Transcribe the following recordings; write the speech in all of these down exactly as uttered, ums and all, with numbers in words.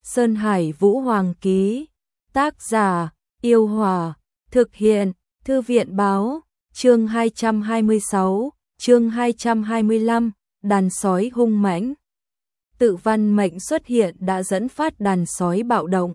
Sơn Hải Vũ Hoàng ký. Tác giả, Yêu Hòa. Thực hiện, Thư viện báo. Chương hai trăm hai mươi sáu, chương hai trăm hai mươi lăm, đàn sói hung mãnh. Tự văn mệnh xuất hiện đã dẫn phát đàn sói bạo động.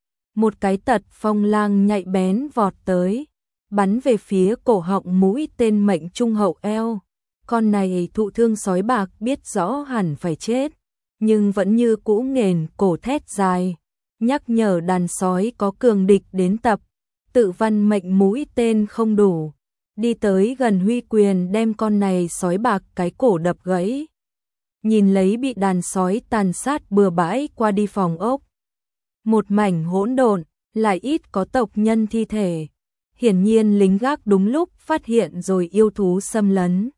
Một cái tật phong lang nhạy bén vọt tới, bắn về phía cổ họng mũi tên mệnh trung hậu eo. Con này thụ thương sói bạc biết rõ hẳn phải chết, nhưng vẫn như cũ nghền cổ thét dài, nhắc nhở đàn sói có cường địch đến tập. Tự văn mệnh mũi tên không đủ, đi tới gần huy quyền đem con này sói bạc cái cổ đập gãy. Nhìn lấy bị đàn sói tàn sát bừa bãi qua đi phòng ốc. Một mảnh hỗn độn, lại ít có tộc nhân thi thể. Hiển nhiên lính gác đúng lúc phát hiện rồi yêu thú xâm lấn.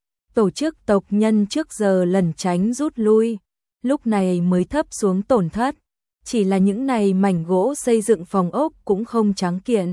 Tổ chức tộc nhân trước giờ lẩn tránh rút lui, lúc này mới thấp xuống tổn thất. Chỉ là những này mảnh gỗ xây dựng phòng ốc cũng không tráng kiện.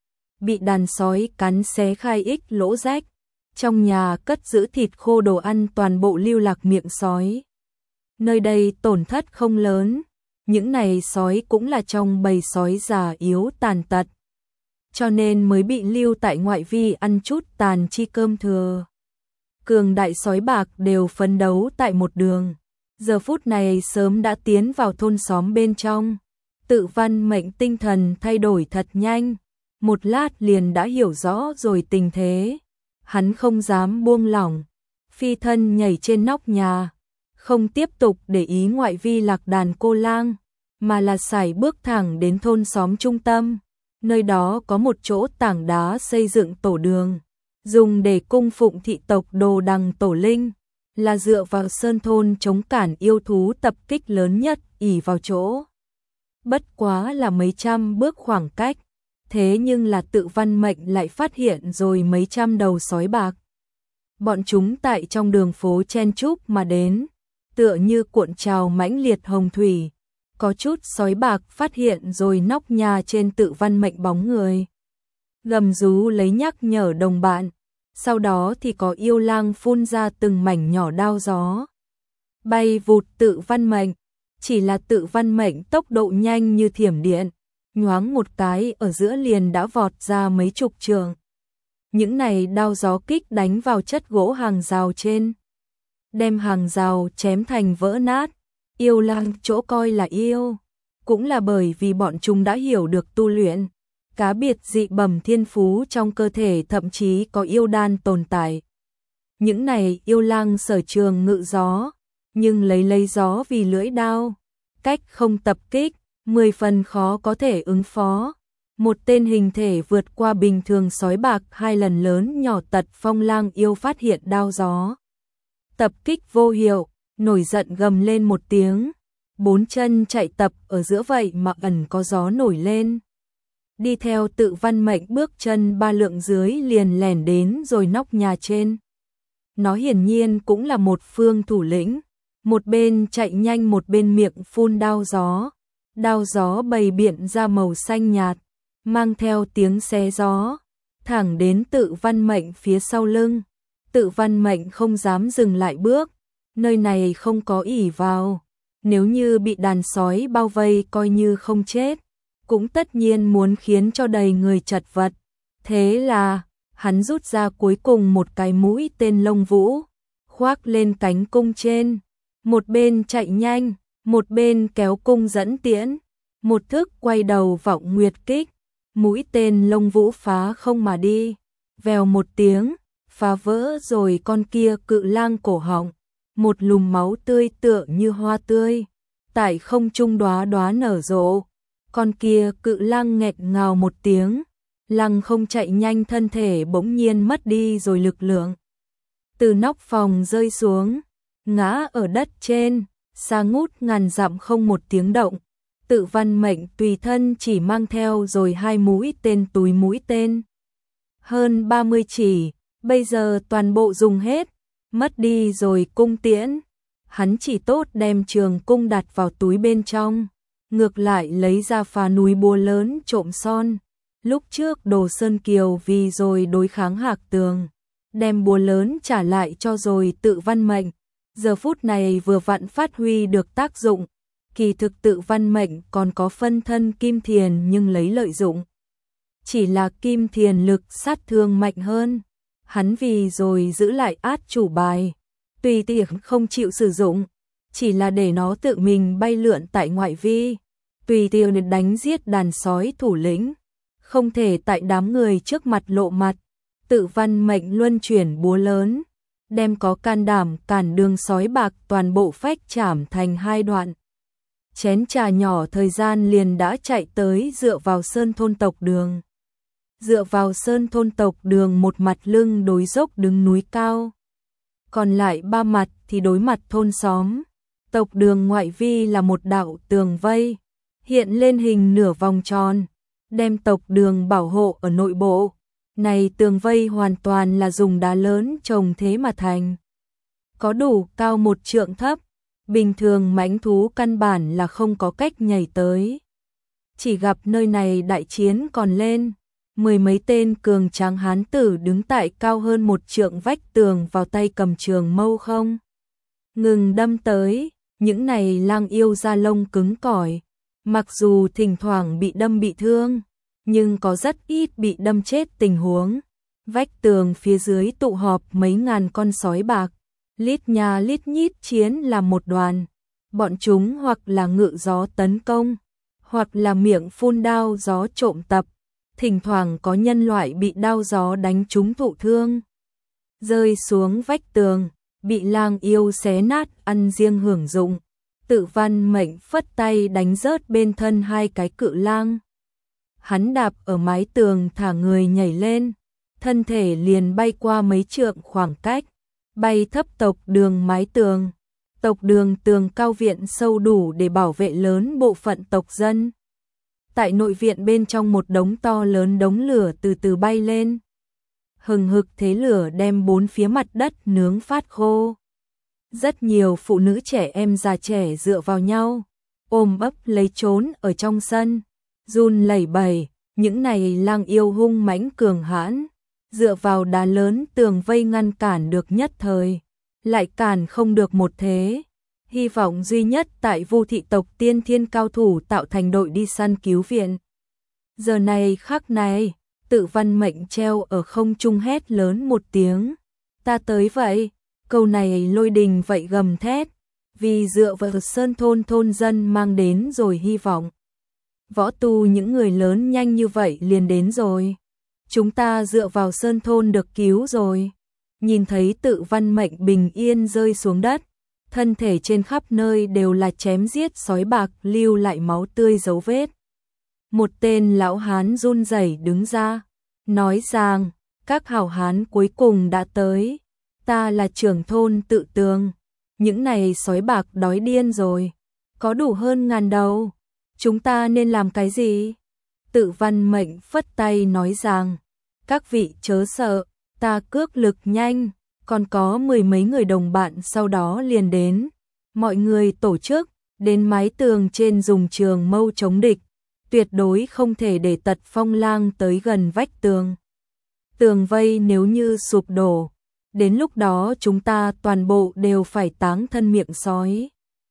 Bị đàn sói cắn xé khai ích lỗ rách. Trong nhà cất giữ thịt khô đồ ăn toàn bộ lưu lạc miệng sói. Nơi đây tổn thất không lớn. Những này sói cũng là trong bầy sói già yếu tàn tật. Cho nên mới bị lưu tại ngoại vi ăn chút tàn chi cơm thừa. Cường đại sói bạc đều phấn đấu tại một đường. Giờ phút này sớm đã tiến vào thôn xóm bên trong. Tự văn mệnh tinh thần thay đổi thật nhanh. Một lát liền đã hiểu rõ rồi tình thế. Hắn không dám buông lỏng. Phi thân nhảy trên nóc nhà. Không tiếp tục để ý ngoại vi lạc đàn cô lang. Mà là sải bước thẳng đến thôn xóm trung tâm. Nơi đó có một chỗ tảng đá xây dựng tổ đường. Dùng để cung phụng thị tộc Đồ Đằng Tổ Linh. Là dựa vào sơn thôn chống cản yêu thú tập kích lớn nhất ỷ vào chỗ. Bất quá là mấy trăm bước khoảng cách. Thế nhưng là tự văn mệnh lại phát hiện rồi mấy trăm đầu sói bạc. Bọn chúng tại trong đường phố chen chúc mà đến. Tựa như cuộn trào mãnh liệt hồng thủy. Có chút sói bạc phát hiện rồi nóc nhà trên tự văn mệnh bóng người. Gầm rú lấy nhắc nhở đồng bạn. Sau đó thì có yêu lang phun ra từng mảnh nhỏ đao gió. Bay vụt tự văn mệnh. Chỉ là tự văn mệnh tốc độ nhanh như thiểm điện. Nhoáng một cái ở giữa liền đã vọt ra mấy chục trường. Những này đao gió kích đánh vào chất gỗ hàng rào trên. Đem hàng rào chém thành vỡ nát. Yêu lang chỗ coi là yêu. Cũng là bởi vì bọn chúng đã hiểu được tu luyện. Cá biệt dị bẩm thiên phú trong cơ thể thậm chí có yêu đan tồn tại. Những này yêu lang sở trường ngự gió. Nhưng lấy lấy gió vì lưỡi đao. Cách không tập kích. Mười phần khó có thể ứng phó. Một tên hình thể vượt qua bình thường sói bạc hai lần lớn nhỏ tật phong lang yêu phát hiện đao gió. Tập kích vô hiệu, nổi giận gầm lên một tiếng. Bốn chân chạy tập ở giữa vậy mà ẩn có gió nổi lên. Đi theo tự văn mệnh bước chân ba lượng dưới liền lẻn đến rồi nóc nhà trên. Nó hiển nhiên cũng là một phương thủ lĩnh. Một bên chạy nhanh một bên miệng phun đao gió. Đao gió bày biện ra màu xanh nhạt, mang theo tiếng xé gió, thẳng đến tự văn mệnh phía sau lưng. Tự văn mệnh không dám dừng lại bước, nơi này không có ỷ vào. Nếu như bị đàn sói bao vây coi như không chết, cũng tất nhiên muốn khiến cho đầy người chật vật. Thế là, hắn rút ra cuối cùng một cái mũi tên lông vũ, khoác lên cánh cung trên, một bên chạy nhanh. Một bên kéo cung dẫn tiễn, một thức quay đầu vọng nguyệt kích, mũi tên lông vũ phá không mà đi, vèo một tiếng, phá vỡ rồi con kia cự lang cổ họng, một lùm máu tươi tựa như hoa tươi, tại không trung đóa đóa nở rộ, con kia cự lang nghẹt ngào một tiếng, lăng không chạy nhanh thân thể bỗng nhiên mất đi rồi lực lượng. Từ nóc phòng rơi xuống, ngã ở đất trên. Xa ngút ngàn dặm không một tiếng động. Tự văn mệnh tùy thân chỉ mang theo rồi hai mũi tên túi mũi tên. Hơn ba mươi chỉ, bây giờ toàn bộ dùng hết, mất đi rồi cung tiễn. Hắn chỉ tốt đem trường cung đặt vào túi bên trong, ngược lại lấy ra phá núi búa lớn trộm son. Lúc trước Đồ Sơn Kiều vì rồi đối kháng Hạc Tường, đem búa lớn trả lại cho rồi tự văn mệnh. Giờ phút này vừa vặn phát huy được tác dụng, kỳ thực Tự Văn Mệnh còn có phân thân Kim Thiền nhưng lấy lợi dụng. Chỉ là Kim Thiền lực sát thương mạnh hơn, hắn vì rồi giữ lại át chủ bài, tùy tiện không chịu sử dụng, chỉ là để nó tự mình bay lượn tại ngoại vi, tùy tiện đánh giết đàn sói thủ lĩnh, không thể tại đám người trước mặt lộ mặt. Tự Văn Mệnh luân chuyển búa lớn, đem có can đảm cản đường sói bạc toàn bộ phách chảm thành hai đoạn. Chén trà nhỏ thời gian liền đã chạy tới dựa vào sơn thôn tộc đường. Dựa vào sơn thôn tộc đường một mặt lưng đối dốc đứng núi cao, còn lại ba mặt thì đối mặt thôn xóm. Tộc đường ngoại vi là một đạo tường vây, hiện lên hình nửa vòng tròn, đem tộc đường bảo hộ ở nội bộ. Này tường vây hoàn toàn là dùng đá lớn trồng thế mà thành, có đủ cao một trượng thấp, bình thường mãnh thú căn bản là không có cách nhảy tới. Chỉ gặp nơi này đại chiến còn lên, mười mấy tên cường tráng hán tử đứng tại cao hơn một trượng vách tường vào tay cầm trường mâu không ngừng đâm tới, những này lang yêu da lông cứng cỏi, mặc dù thỉnh thoảng bị đâm bị thương, nhưng có rất ít bị đâm chết tình huống. Vách tường phía dưới tụ họp mấy ngàn con sói bạc, lít nha lít nhít chiến làm một đoàn, bọn chúng hoặc là ngự gió tấn công, hoặc là miệng phun đao gió trộm tập, thỉnh thoảng có nhân loại bị đao gió đánh trúng thụ thương, rơi xuống vách tường, bị lang yêu xé nát ăn riêng hưởng dụng. Tự Văn Mệnh phất tay đánh rớt bên thân hai cái cự lang. Hắn đạp ở mái tường thả người nhảy lên, thân thể liền bay qua mấy trượng khoảng cách, bay thấp tộc đường mái tường. Tộc đường tường cao viện sâu đủ để bảo vệ lớn bộ phận tộc dân. Tại nội viện bên trong một đống to lớn đống lửa từ từ bay lên. Hừng hực thế lửa đem bốn phía mặt đất nướng phát khô. Rất nhiều phụ nữ trẻ em già trẻ dựa vào nhau, ôm ấp lấy trốn ở trong sân, run lẩy bẩy. Những này lang yêu hung mãnh cường hãn, dựa vào đá lớn tường vây ngăn cản được nhất thời, lại cản không được một thế. Hy vọng duy nhất tại Vu thị tộc tiên thiên cao thủ tạo thành đội đi săn cứu viện. Giờ này khắc này, Tự Văn Mệnh treo ở không trung hét lớn một tiếng, ta tới vậy. Câu này lôi đình vậy gầm thét, vì dựa vào sơn thôn thôn dân mang đến rồi hy vọng. Võ tu những người lớn nhanh như vậy liền đến rồi. Chúng ta dựa vào sơn thôn được cứu rồi. Nhìn thấy Tự Văn Mệnh bình yên rơi xuống đất, thân thể trên khắp nơi đều là chém giết sói bạc lưu lại máu tươi dấu vết. Một tên lão hán run rẩy đứng ra, nói rằng, các hảo hán cuối cùng đã tới. Ta là trưởng thôn Tự Tường, những này sói bạc đói điên rồi, có đủ hơn ngàn đầu. Chúng ta nên làm cái gì? Tự Văn Mệnh phất tay nói rằng, các vị chớ sợ, ta cước lực nhanh, còn có mười mấy người đồng bạn sau đó liền đến. Mọi người tổ chức, đến mái tường trên dùng trường mâu chống địch, tuyệt đối không thể để Tật Phong lang tới gần vách tường. Tường vây nếu như sụp đổ, đến lúc đó chúng ta toàn bộ đều phải táng thân miệng sói.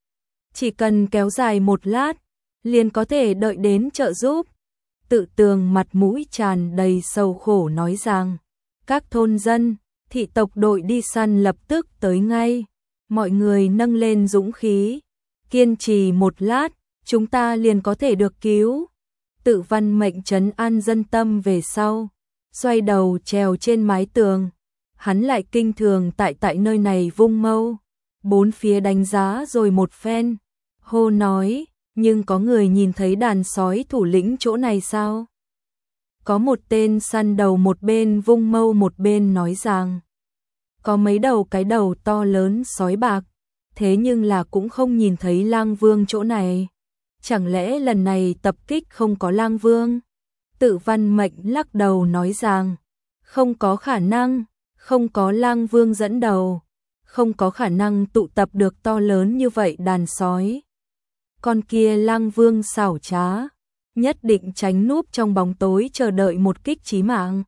Chỉ cần kéo dài một lát, liền có thể đợi đến trợ giúp. Tự Tường mặt mũi tràn đầy sầu khổ nói rằng, các thôn dân, thị tộc đội đi săn lập tức tới ngay. Mọi người nâng lên dũng khí, kiên trì một lát, chúng ta liền có thể được cứu. Tự Văn Mệnh trấn an dân tâm về sau, xoay đầu trèo trên mái tường. Hắn lại kinh thường tại tại nơi này vung mâu, bốn phía đánh giá rồi một phen, hô nói, nhưng có người nhìn thấy đàn sói thủ lĩnh chỗ này sao? Có một tên săn đầu một bên vung mâu một bên nói rằng, có mấy đầu cái đầu to lớn sói bạc, thế nhưng là cũng không nhìn thấy lang vương chỗ này. Chẳng lẽ lần này tập kích không có lang vương? Tự Văn Mệnh lắc đầu nói rằng, không có khả năng. Không có lang vương dẫn đầu, không có khả năng tụ tập được to lớn như vậy đàn sói. Con kia lang vương xảo trá, nhất định tránh núp trong bóng tối chờ đợi một kích chí mạng.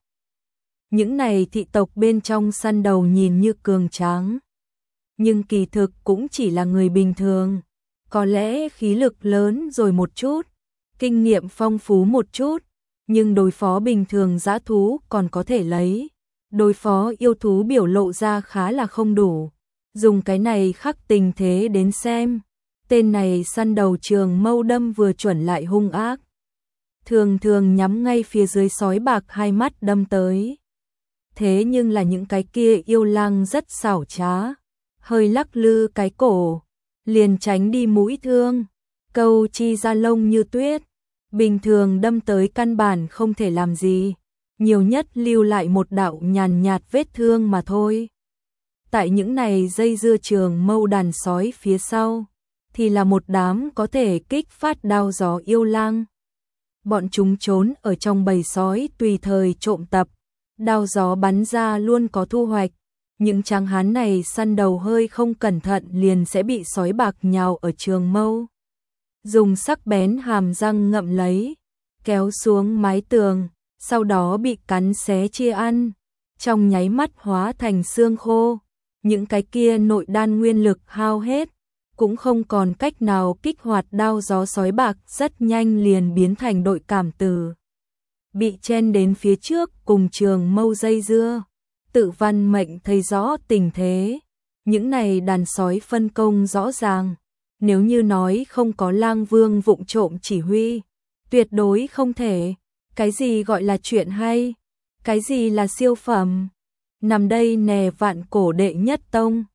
Những này thị tộc bên trong săn đầu nhìn như cường tráng, nhưng kỳ thực cũng chỉ là người bình thường. có lẽ khí lực lớn rồi một chút, kinh nghiệm phong phú một chút, nhưng đối phó bình thường dã thú còn có thể lấy, đối phó yêu thú biểu lộ ra khá là không đủ. Dùng cái này khắc tình thế đến xem, tên này săn đầu trường mâu đâm vừa chuẩn lại hung ác. Thường thường nhắm ngay phía dưới sói bạc hai mắt đâm tới. Thế nhưng là những cái kia yêu lang rất xảo trá, hơi lắc lư cái cổ, liền tránh đi mũi thương, câu chi ra lông như tuyết. Bình thường đâm tới căn bản không thể làm gì, nhiều nhất lưu lại một đạo nhàn nhạt vết thương mà thôi. Tại những này dây dưa trường mâu đàn sói phía sau, thì là một đám có thể kích phát đao gió yêu lang. Bọn chúng trốn ở trong bầy sói tùy thời trộm tập, đao gió bắn ra luôn có thu hoạch. Những tráng hán này săn đầu hơi không cẩn thận liền sẽ bị sói bạc nhào ở trường mâu. Dùng sắc bén hàm răng ngậm lấy, kéo xuống mái tường, sau đó bị cắn xé chia ăn, trong nháy mắt hóa thành xương khô. Những cái kia nội đan nguyên lực hao hết, cũng không còn cách nào kích hoạt đao gió sói bạc, rất nhanh liền biến thành đội cảm tử. Bị chen đến phía trước cùng trường mâu dây dưa, Tự Văn Mệnh thấy rõ tình thế, những này đàn sói phân công rõ ràng, nếu như nói không có Lang Vương vụng trộm chỉ huy, tuyệt đối không thể. Cái gì gọi là chuyện hay, cái gì là siêu phẩm, nằm đây nè vạn cổ đệ nhất tông.